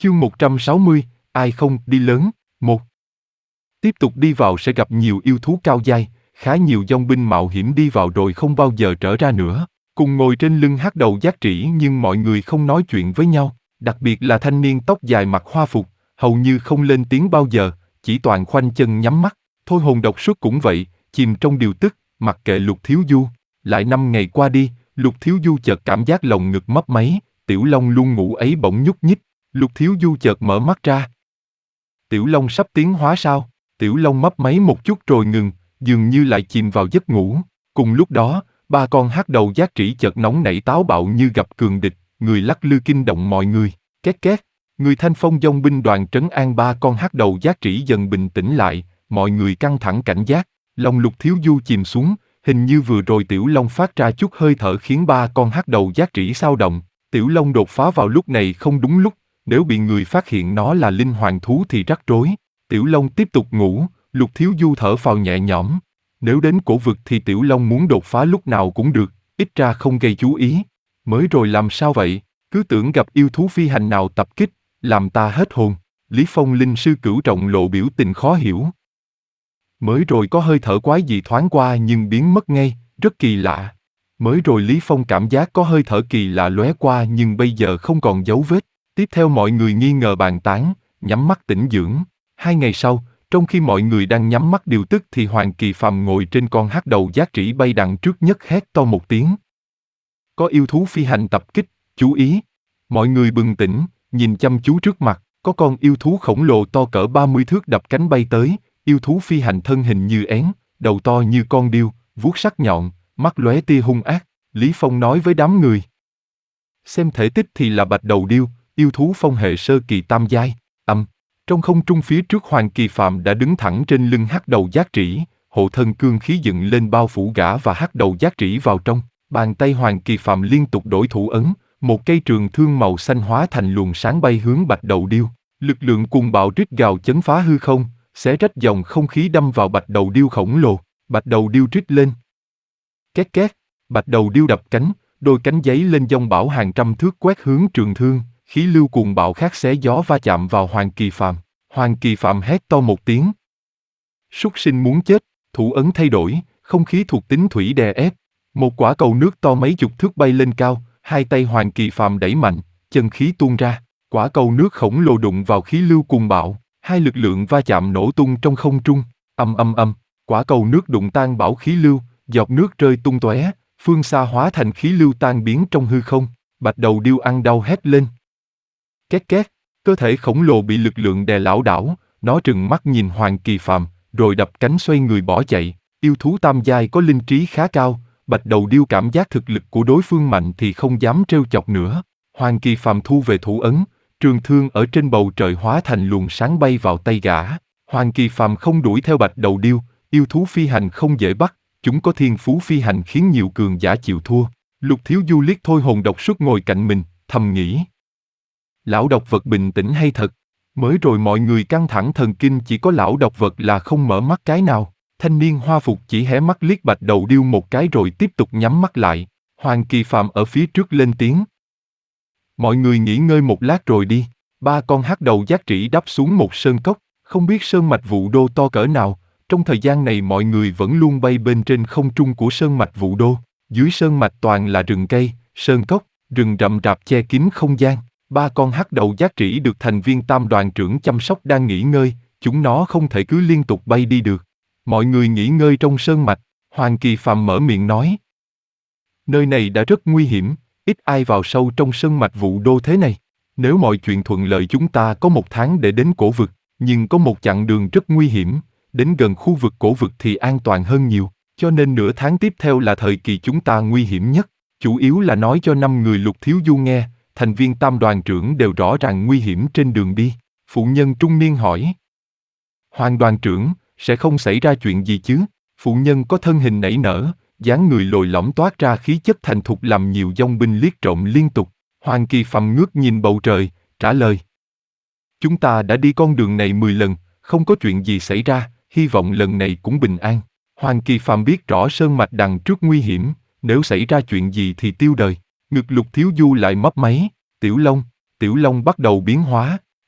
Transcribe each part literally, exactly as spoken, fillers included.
Chương một trăm sáu mươi, ai không đi lớn, một. Tiếp tục đi vào sẽ gặp nhiều yêu thú cao giai, khá nhiều dòng binh mạo hiểm đi vào rồi không bao giờ trở ra nữa. Cùng ngồi trên lưng hắc đầu giác trĩ nhưng mọi người không nói chuyện với nhau, đặc biệt là thanh niên tóc dài mặc hoa phục, hầu như không lên tiếng bao giờ, chỉ toàn khoanh chân nhắm mắt. Thôi hồn độc xuất cũng vậy, chìm trong điều tức, mặc kệ Lục Thiếu Du. Lại năm ngày qua đi, Lục Thiếu Du chợt cảm giác lồng ngực mấp máy, Tiểu Long luôn ngủ ấy bỗng nhúc nhích. Lục Thiếu Du chợt mở mắt ra. Tiểu Long sắp tiến hóa sao? Tiểu Long mấp máy một chút rồi ngừng, dường như lại chìm vào giấc ngủ. Cùng lúc đó, ba con hắc đầu giác trĩ chợt nóng nảy táo bạo như gặp cường địch, người lắc lư kinh động mọi người. Két két, người thanh phong dòng binh đoàn trấn an ba con hắc đầu giác trĩ dần bình tĩnh lại, mọi người căng thẳng cảnh giác. Lòng Lục Thiếu Du chìm xuống, hình như vừa rồi Tiểu Long phát ra chút hơi thở khiến ba con hắc đầu giác trĩ xao động. Tiểu Long đột phá vào lúc này không đúng lúc, nếu bị người phát hiện nó là linh hoàng thú thì rắc rối. Tiểu Long tiếp tục ngủ, Lục Thiếu Du thở phào nhẹ nhõm. Nếu đến cổ vực thì Tiểu Long muốn đột phá lúc nào cũng được, ít ra không gây chú ý. Mới rồi làm sao vậy? Cứ tưởng gặp yêu thú phi hành nào tập kích, làm ta hết hồn. Lý Phong linh sư cửu trọng lộ biểu tình khó hiểu. Mới rồi có hơi thở quái gì thoáng qua nhưng biến mất ngay, rất kỳ lạ. Mới rồi Lý Phong cảm giác có hơi thở kỳ lạ lóe qua nhưng bây giờ không còn dấu vết. Tiếp theo mọi người nghi ngờ bàn tán, nhắm mắt tĩnh dưỡng. Hai ngày sau, trong khi mọi người đang nhắm mắt điều tức thì Hoàng Kỳ Phàm ngồi trên con hắc đầu giác trĩ bay đằng trước nhất hét to một tiếng. Có yêu thú phi hành tập kích, chú ý. Mọi người bừng tỉnh, nhìn chăm chú trước mặt, có con yêu thú khổng lồ to cỡ ba mươi thước đập cánh bay tới, yêu thú phi hành thân hình như én, đầu to như con điêu, vuốt sắc nhọn, mắt lóe tia hung ác. Lý Phong nói với đám người. Xem thể tích thì là bạch đầu điêu, yêu thú phong hệ sơ kỳ tam giai. Âm, trong không trung phía trước Hoàng Kỳ Phàm đã đứng thẳng trên lưng hắc đầu giác trĩ, hộ thân cương khí dựng lên bao phủ gã và hắc đầu giác trĩ vào trong. Bàn tay Hoàng Kỳ Phàm liên tục đổi thủ ấn, một cây trường thương màu xanh hóa thành luồng sáng bay hướng bạch đầu điêu. Lực lượng cuồng bạo rít gào chấn phá hư không, xé rách dòng không khí đâm vào bạch đầu điêu khổng lồ. Bạch đầu điêu rít lên. Két két, bạch đầu điêu đập cánh, đôi cánh giấy lên dông bão hàng trăm thước quét hướng trường thương. Khí lưu cuồng bạo khác xé gió va chạm vào Hoàng Kỳ Phàm. Hoàng Kỳ Phàm hét to một tiếng. Súc sinh muốn chết, thủ ấn thay đổi, không khí thuộc tính thủy đè ép. Một quả cầu nước to mấy chục thước bay lên cao, hai tay Hoàng Kỳ Phàm đẩy mạnh, chân khí tuôn ra. Quả cầu nước khổng lồ đụng vào khí lưu cuồng bạo, hai lực lượng va chạm nổ tung trong không trung. Âm âm âm, quả cầu nước đụng tan bão khí lưu, giọt nước rơi tung tóe, phương xa hóa thành khí lưu tan biến trong hư không. Bạch đầu điêu ăn đau hét lên. Két két, cơ thể khổng lồ bị lực lượng đè lảo đảo, nó trừng mắt nhìn Hoàng Kỳ Phàm, rồi đập cánh xoay người bỏ chạy. Yêu thú tam giai có linh trí khá cao, bạch đầu điêu cảm giác thực lực của đối phương mạnh thì không dám trêu chọc nữa. Hoàng Kỳ Phàm thu về thủ ấn, trường thương ở trên bầu trời hóa thành luồng sáng bay vào tay gã. Hoàng Kỳ Phàm không đuổi theo bạch đầu điêu, yêu thú phi hành không dễ bắt, chúng có thiên phú phi hành khiến nhiều cường giả chịu thua. Lục Thiếu Du liếc Thôi hồn độc xuất ngồi cạnh mình, thầm nghĩ. Lão độc vật bình tĩnh hay thật? Mới rồi mọi người căng thẳng thần kinh, chỉ có lão độc vật là không mở mắt cái nào. Thanh niên hoa phục chỉ hé mắt liếc bạch đầu điêu một cái rồi tiếp tục nhắm mắt lại. Hoàng Kỳ Phàm ở phía trước lên tiếng. Mọi người nghỉ ngơi một lát rồi đi. Ba con hắc đầu giác trĩ đáp xuống một sơn cốc, không biết sơn mạch Vũ Đô to cỡ nào. Trong thời gian này mọi người vẫn luôn bay bên trên không trung của sơn mạch Vũ Đô. Dưới sơn mạch toàn là rừng cây, sơn cốc, rừng rậm rạp che kín không gian. Ba con hắc đầu giác trĩ được thành viên tam đoàn trưởng chăm sóc đang nghỉ ngơi, chúng nó không thể cứ liên tục bay đi được. Mọi người nghỉ ngơi trong sơn mạch, Hoàng Kỳ Phàm mở miệng nói. Nơi này đã rất nguy hiểm, ít ai vào sâu trong sơn mạch Vũ Đô thế này. Nếu mọi chuyện thuận lợi chúng ta có một tháng để đến cổ vực, nhưng có một chặng đường rất nguy hiểm, đến gần khu vực cổ vực thì an toàn hơn nhiều, cho nên nửa tháng tiếp theo là thời kỳ chúng ta nguy hiểm nhất. Chủ yếu là nói cho năm người Lục Thiếu Du nghe. Thành viên tam đoàn trưởng đều rõ ràng nguy hiểm trên đường đi. Phụ nhân trung niên hỏi. Hoàng đoàn trưởng, sẽ không xảy ra chuyện gì chứ? Phụ nhân có thân hình nảy nở, dáng người lồi lõm toát ra khí chất thành thục làm nhiều dòng binh liếc trộm liên tục. Hoàng Kỳ Phàm ngước nhìn bầu trời, trả lời. Chúng ta đã đi con đường này mười lần, không có chuyện gì xảy ra, hy vọng lần này cũng bình an. Hoàng Kỳ Phàm biết rõ sơn mạch đằng trước nguy hiểm, nếu xảy ra chuyện gì thì tiêu đời. Ngực Lục Thiếu Du lại mấp máy, Tiểu Long, Tiểu Long bắt đầu biến hóa,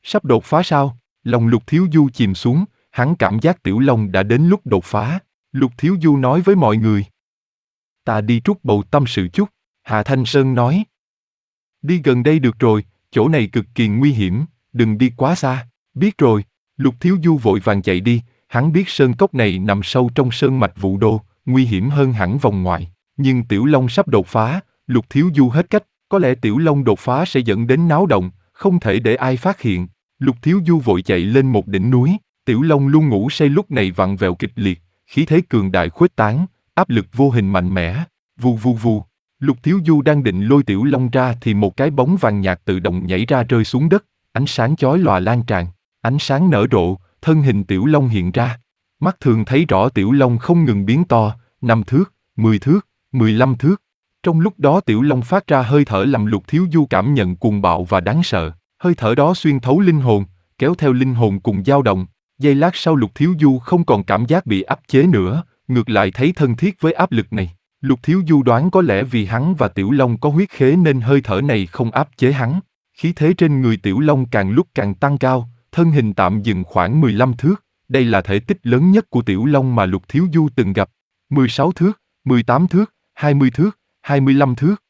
Sắp đột phá sao? Lòng Lục Thiếu Du chìm xuống, hắn cảm giác Tiểu Long đã đến lúc đột phá. Lục Thiếu Du nói với mọi người. Ta đi trút bầu tâm sự chút, Hạ Thanh Sơn nói. Đi gần đây được rồi, chỗ này cực kỳ nguy hiểm, đừng đi quá xa. Biết rồi, Lục Thiếu Du vội vàng chạy đi, hắn biết sơn cốc này nằm sâu trong sơn mạch Vũ Đô, nguy hiểm hơn hẳn vòng ngoài. Nhưng Tiểu Long sắp đột phá, Lục Thiếu Du hết cách, có lẽ Tiểu Long đột phá sẽ dẫn đến náo động, không thể để ai phát hiện. Lục Thiếu Du vội chạy lên một đỉnh núi, Tiểu Long luôn ngủ say lúc này vặn vẹo kịch liệt, khí thế cường đại khuếch tán, áp lực vô hình mạnh mẽ, vù vù vù. Lục Thiếu Du đang định lôi Tiểu Long ra thì một cái bóng vàng nhạt tự động nhảy ra rơi xuống đất, ánh sáng chói lòa lan tràn, ánh sáng nở rộ, thân hình Tiểu Long hiện ra. Mắt thường thấy rõ Tiểu Long không ngừng biến to, năm thước, mười thước, mười lăm thước. Trong lúc đó Tiểu Long phát ra hơi thở làm Lục Thiếu Du cảm nhận cuồng bạo và đáng sợ, hơi thở đó xuyên thấu linh hồn, kéo theo linh hồn cùng dao động. Giây lát sau Lục Thiếu Du không còn cảm giác bị áp chế nữa, ngược lại thấy thân thiết với áp lực này. Lục Thiếu Du đoán có lẽ vì hắn và Tiểu Long có huyết khế nên hơi thở này không áp chế hắn. Khí thế trên người Tiểu Long càng lúc càng tăng cao, thân hình tạm dừng khoảng mười lăm thước. Đây là thể tích lớn nhất của Tiểu Long mà Lục Thiếu Du từng gặp. mười sáu thước, mười tám thước, hai mươi thước, hai mươi lăm thước.